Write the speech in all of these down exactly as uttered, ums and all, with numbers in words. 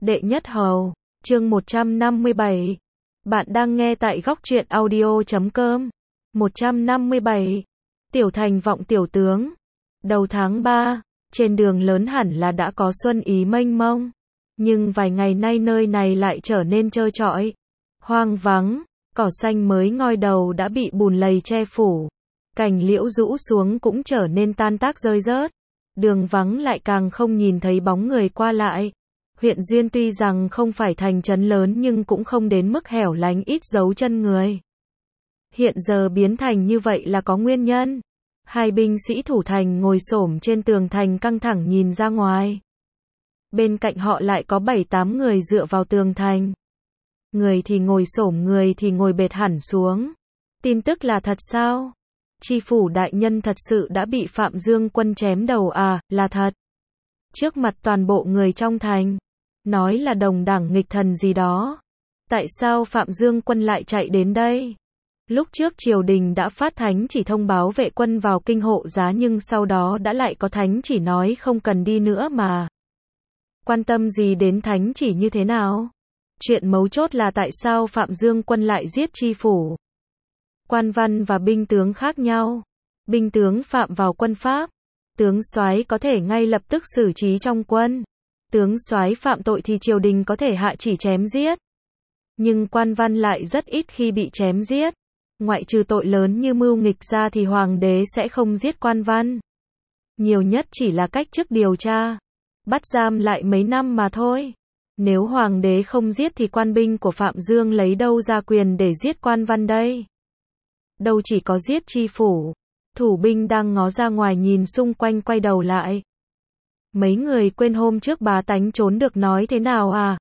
Đệ nhất hầu, chương một trăm năm mươi bảy. Bạn đang nghe tại góc truyện audio chấm com. một trăm năm mươi bảy. Tiểu thành vọng tiểu tướng. Đầu tháng ba, trên đường lớn hẳn là đã có xuân ý mênh mông. Nhưng vài ngày nay nơi này lại trở nên trơ trọi, hoang vắng, cỏ xanh mới ngoi đầu đã bị bùn lầy che phủ. Cành liễu rũ xuống cũng trở nên tan tác rơi rớt. Đường vắng lại càng không nhìn thấy bóng người qua lại. Huyện Duyên tuy rằng không phải thành trấn lớn nhưng cũng không đến mức hẻo lánh ít dấu chân người. Hiện giờ biến thành như vậy là có nguyên nhân. Hai binh sĩ thủ thành ngồi xổm trên tường thành căng thẳng nhìn ra ngoài. Bên cạnh họ lại có bảy tám người dựa vào tường thành. Người thì ngồi xổm, người thì ngồi bệt hẳn xuống. Tin tức là thật sao? Tri phủ đại nhân thật sự đã bị Phạm Dương Quân chém đầu à? Là thật. Trước mặt toàn bộ người trong thành, nói là đồng đảng nghịch thần gì đó. Tại sao Phạm Dương Quân lại chạy đến đây? Lúc trước triều đình đã phát thánh chỉ thông báo vệ quân vào kinh hộ giá nhưng sau đó đã lại có thánh chỉ nói không cần đi nữa mà. Quan tâm gì đến thánh chỉ như thế nào? Chuyện mấu chốt là tại sao Phạm Dương Quân lại giết tri phủ? Quan văn và binh tướng khác nhau. Binh tướng phạm vào quân pháp, tướng soái có thể ngay lập tức xử trí trong quân. Tướng soái phạm tội thì triều đình có thể hạ chỉ chém giết. Nhưng quan văn lại rất ít khi bị chém giết. Ngoại trừ tội lớn như mưu nghịch ra thì hoàng đế sẽ không giết quan văn. Nhiều nhất chỉ là cách chức điều tra, bắt giam lại mấy năm mà thôi. Nếu hoàng đế không giết thì quan binh của Phạm Dương lấy đâu ra quyền để giết quan văn đây? Đâu chỉ có giết tri phủ. Thủ binh đang ngó ra ngoài nhìn xung quanh quay đầu lại. Mấy người quên hôm trước bá tánh trốn được nói thế nào à?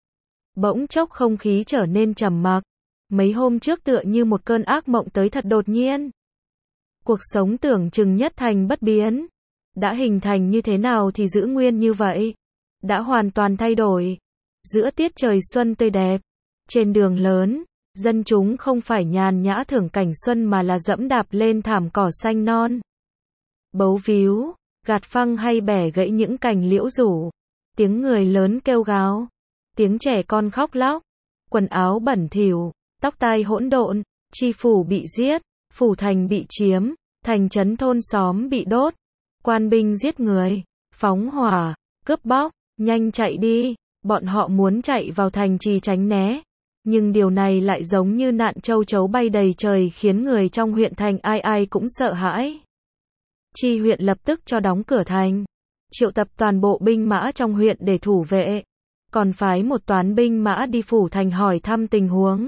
Bỗng chốc không khí trở nên trầm mặc. Mấy hôm trước tựa như một cơn ác mộng tới thật đột nhiên. Cuộc sống tưởng chừng nhất thành bất biến. Đã hình thành như thế nào thì giữ nguyên như vậy. Đã hoàn toàn thay đổi. Giữa tiết trời xuân tươi đẹp, trên đường lớn, dân chúng không phải nhàn nhã thưởng cảnh xuân mà là dẫm đạp lên thảm cỏ xanh non. Bấu víu, gạt phăng hay bẻ gãy những cành liễu rủ. Tiếng người lớn kêu gào. Tiếng trẻ con khóc lóc. Quần áo bẩn thỉu, tóc tai hỗn độn. Tri phủ bị giết, phủ thành bị chiếm, thành trấn thôn xóm bị đốt. Quan binh giết người, phóng hỏa, cướp bóc, nhanh chạy đi. Bọn họ muốn chạy vào thành trì tránh né. Nhưng điều này lại giống như nạn châu chấu bay đầy trời khiến người trong huyện thành ai ai cũng sợ hãi. Tri huyện lập tức cho đóng cửa thành. Triệu tập toàn bộ binh mã trong huyện để thủ vệ. Còn phái một toán binh mã đi phủ thành hỏi thăm tình huống.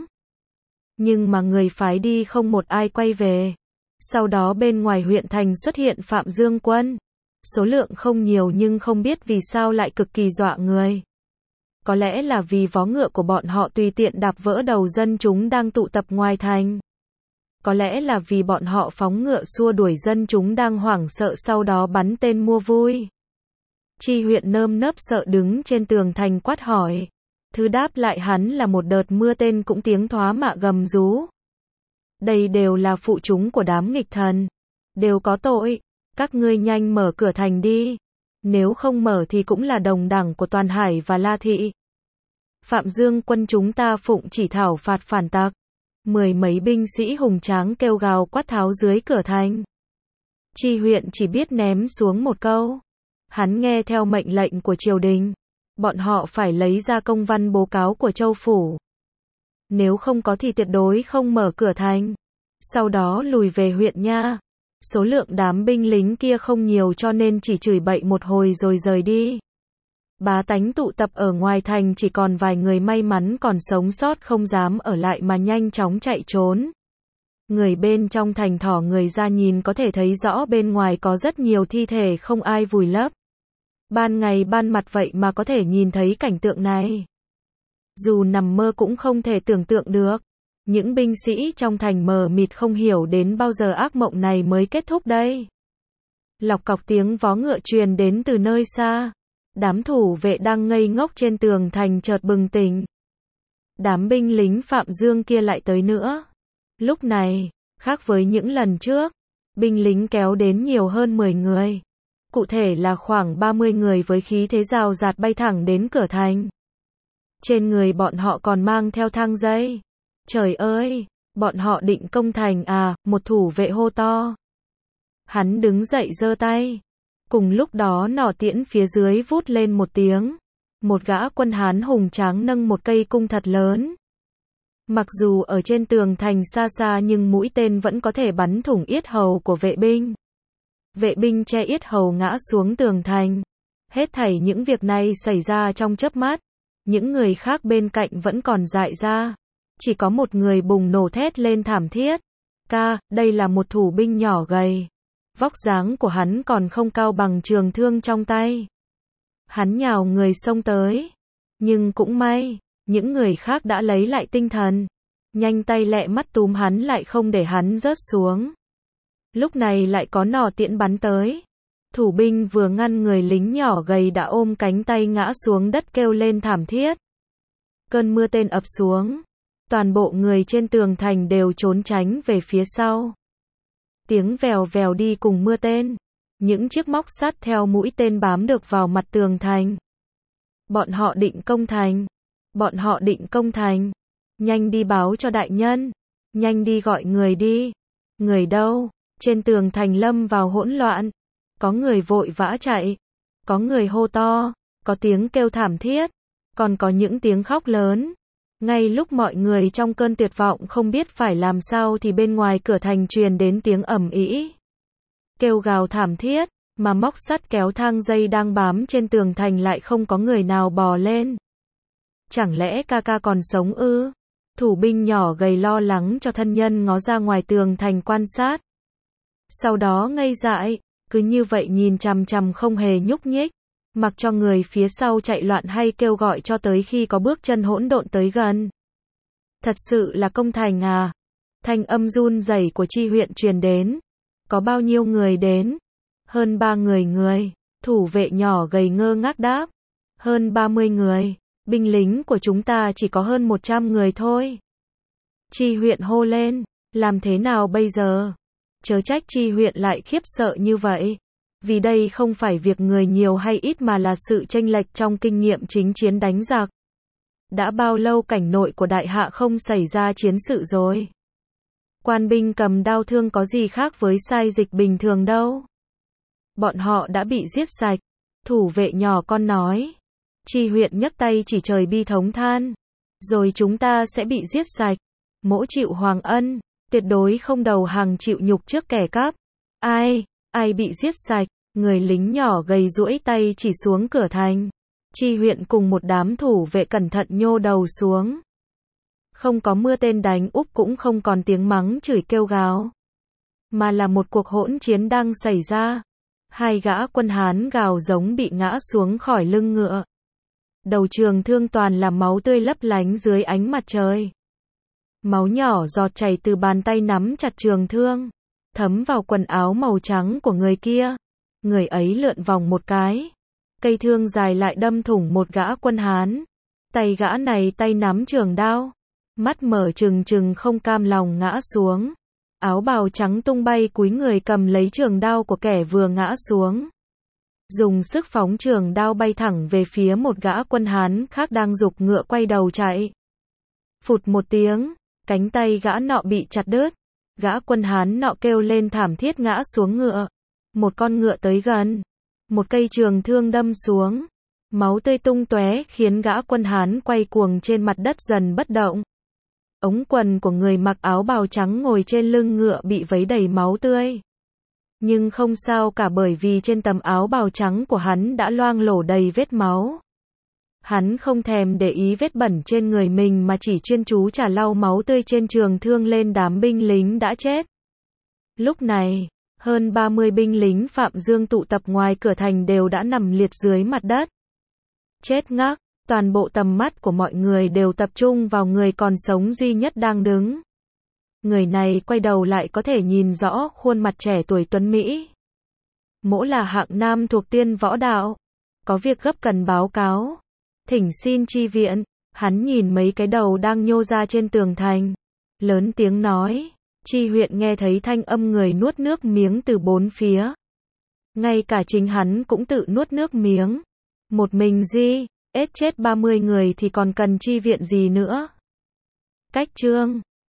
Nhưng mà người phái đi không một ai quay về. Sau đó bên ngoài huyện thành xuất hiện Phạm Dương Quân. Số lượng không nhiều nhưng không biết vì sao lại cực kỳ dọa người. Có lẽ là vì vó ngựa của bọn họ tùy tiện đạp vỡ đầu dân chúng đang tụ tập ngoài thành. Có lẽ là vì bọn họ phóng ngựa xua đuổi dân chúng đang hoảng sợ sau đó bắn tên mua vui. Tri huyện nơm nớp sợ đứng trên tường thành quát hỏi. Thứ đáp lại hắn là một đợt mưa tên cũng tiếng thoá mạ gầm rú. Đây đều là phụ chúng của đám nghịch thần. Đều có tội. Các ngươi nhanh mở cửa thành đi. Nếu không mở thì cũng là đồng đẳng của Toàn Hải và La Thị. Phạm Dương Quân chúng ta phụng chỉ thảo phạt phản tặc. Mười mấy binh sĩ hùng tráng kêu gào quát tháo dưới cửa thành. Tri huyện chỉ biết ném xuống một câu. Hắn nghe theo mệnh lệnh của triều đình. Bọn họ phải lấy ra công văn bố cáo của châu phủ. Nếu không có thì tuyệt đối không mở cửa thành. Sau đó lùi về huyện nha. Số lượng đám binh lính kia không nhiều cho nên chỉ chửi bậy một hồi rồi rời đi. Bá tánh tụ tập ở ngoài thành chỉ còn vài người may mắn còn sống sót không dám ở lại mà nhanh chóng chạy trốn. Người bên trong thành thỏ người ra nhìn có thể thấy rõ bên ngoài có rất nhiều thi thể không ai vùi lấp. Ban ngày ban mặt vậy mà có thể nhìn thấy cảnh tượng này. Dù nằm mơ cũng không thể tưởng tượng được. Những binh sĩ trong thành mờ mịt không hiểu đến bao giờ ác mộng này mới kết thúc đây. Lọc cọc tiếng vó ngựa truyền đến từ nơi xa. Đám thủ vệ đang ngây ngốc trên tường thành chợt bừng tỉnh. Đám binh lính Phạm Dương kia lại tới nữa. Lúc này, khác với những lần trước, binh lính kéo đến nhiều hơn mười người. Cụ thể là khoảng ba mươi người với khí thế rào rạt bay thẳng đến cửa thành. Trên người bọn họ còn mang theo thang dây. Trời ơi, bọn họ định công thành à, một thủ vệ hô to. Hắn đứng dậy giơ tay. Cùng lúc đó nỏ tiễn phía dưới vút lên một tiếng. Một gã quân Hán hùng tráng nâng một cây cung thật lớn. Mặc dù ở trên tường thành xa xa nhưng mũi tên vẫn có thể bắn thủng yết hầu của vệ binh. Vệ binh che yết hầu ngã xuống tường thành. Hết thảy những việc này xảy ra trong chớp mắt. Những người khác bên cạnh vẫn còn dại ra. Chỉ có một người bùng nổ thét lên thảm thiết. Ca, đây là một thủ binh nhỏ gầy. Vóc dáng của hắn còn không cao bằng trường thương trong tay. Hắn nhào người xông tới. Nhưng cũng may, những người khác đã lấy lại tinh thần. Nhanh tay lẹ mắt túm hắn lại không để hắn rớt xuống. Lúc này lại có nỏ tiễn bắn tới. Thủ binh vừa ngăn người lính nhỏ gầy đã ôm cánh tay ngã xuống đất kêu lên thảm thiết. Cơn mưa tên ập xuống. Toàn bộ người trên tường thành đều trốn tránh về phía sau. Tiếng vèo vèo đi cùng mưa tên. Những chiếc móc sắt theo mũi tên bám được vào mặt tường thành. Bọn họ định công thành. Bọn họ định công thành. Nhanh đi báo cho đại nhân. Nhanh đi gọi người đi. Người đâu? Trên tường thành lâm vào hỗn loạn. Có người vội vã chạy. Có người hô to. Có tiếng kêu thảm thiết. Còn có những tiếng khóc lớn. Ngay lúc mọi người trong cơn tuyệt vọng không biết phải làm sao thì bên ngoài cửa thành truyền đến tiếng ầm ĩ. Kêu gào thảm thiết, mà móc sắt kéo thang dây đang bám trên tường thành lại không có người nào bò lên. Chẳng lẽ ca ca còn sống ư? Thủ binh nhỏ gầy lo lắng cho thân nhân ngó ra ngoài tường thành quan sát. Sau đó ngây dại, cứ như vậy nhìn chằm chằm không hề nhúc nhích. Mặc cho người phía sau chạy loạn hay kêu gọi cho tới khi có bước chân hỗn độn tới gần. Thật sự là công thành à? Thanh âm run rẩy của Chi huyện truyền đến. Có bao nhiêu người đến? Hơn ba người người. Thủ vệ nhỏ gầy ngơ ngác đáp. Hơn ba mươi người. Binh lính của chúng ta chỉ có hơn một trăm người thôi. Chi huyện hô lên. Làm thế nào bây giờ? Chớ trách Chi huyện lại khiếp sợ như vậy. Vì đây không phải việc người nhiều hay ít mà là sự chênh lệch trong kinh nghiệm chính chiến đánh giặc. Đã bao lâu cảnh nội của đại hạ không xảy ra chiến sự rồi? Quan binh cầm đao thương có gì khác với sai dịch bình thường đâu. Bọn họ đã bị giết sạch. Thủ vệ nhỏ con nói. Chi huyện nhấc tay chỉ trời bi thống than. Rồi chúng ta sẽ bị giết sạch. Mỗ chịu hoàng ân. Tuyệt đối không đầu hàng chịu nhục trước kẻ cắp. Ai? Ai bị giết sạch? Người lính nhỏ gầy duỗi tay chỉ xuống cửa thành. Chi huyện cùng một đám thủ vệ cẩn thận nhô đầu xuống. Không có mưa tên đánh úp cũng không còn tiếng mắng chửi kêu gào. Mà là một cuộc hỗn chiến đang xảy ra. Hai gã quân Hán gào giống bị ngã xuống khỏi lưng ngựa. Đầu trường thương toàn là máu tươi lấp lánh dưới ánh mặt trời. Máu nhỏ giọt chảy từ bàn tay nắm chặt trường thương. Thấm vào quần áo màu trắng của người kia. Người ấy lượn vòng một cái. Cây thương dài lại đâm thủng một gã quân Hán. Tay gã này tay nắm trường đao. Mắt mở trừng trừng không cam lòng ngã xuống. Áo bào trắng tung bay cúi người cầm lấy trường đao của kẻ vừa ngã xuống. Dùng sức phóng trường đao bay thẳng về phía một gã quân Hán khác đang giục ngựa quay đầu chạy. Phụt một tiếng, cánh tay gã nọ bị chặt đứt. Gã quân Hán nọ kêu lên thảm thiết ngã xuống ngựa. Một con ngựa tới gần. Một cây trường thương đâm xuống. Máu tươi tung tóe khiến gã quân Hán quay cuồng trên mặt đất dần bất động. Ống quần của người mặc áo bào trắng ngồi trên lưng ngựa bị vấy đầy máu tươi. Nhưng không sao cả bởi vì trên tấm áo bào trắng của hắn đã loang lổ đầy vết máu. Hắn không thèm để ý vết bẩn trên người mình mà chỉ chuyên chú chà lau máu tươi trên trường thương lên đám binh lính đã chết. Lúc này, hơn ba mươi binh lính Phạm Dương tụ tập ngoài cửa thành đều đã nằm liệt dưới mặt đất. Chết ngắc, toàn bộ tầm mắt của mọi người đều tập trung vào người còn sống duy nhất đang đứng. Người này quay đầu lại có thể nhìn rõ khuôn mặt trẻ tuổi tuấn Mỹ. Mỗ là hạng nam thuộc Tiên Võ Đạo. Có việc gấp cần báo cáo. Thỉnh xin chi viện. Hắn nhìn mấy cái đầu đang nhô ra trên tường thành. Lớn tiếng nói. Chi huyện nghe thấy thanh âm người nuốt nước miếng từ bốn phía. Ngay cả chính hắn cũng tự nuốt nước miếng. Một mình Di, ét chết ba mươi người thì còn cần chi viện gì nữa. Cách chương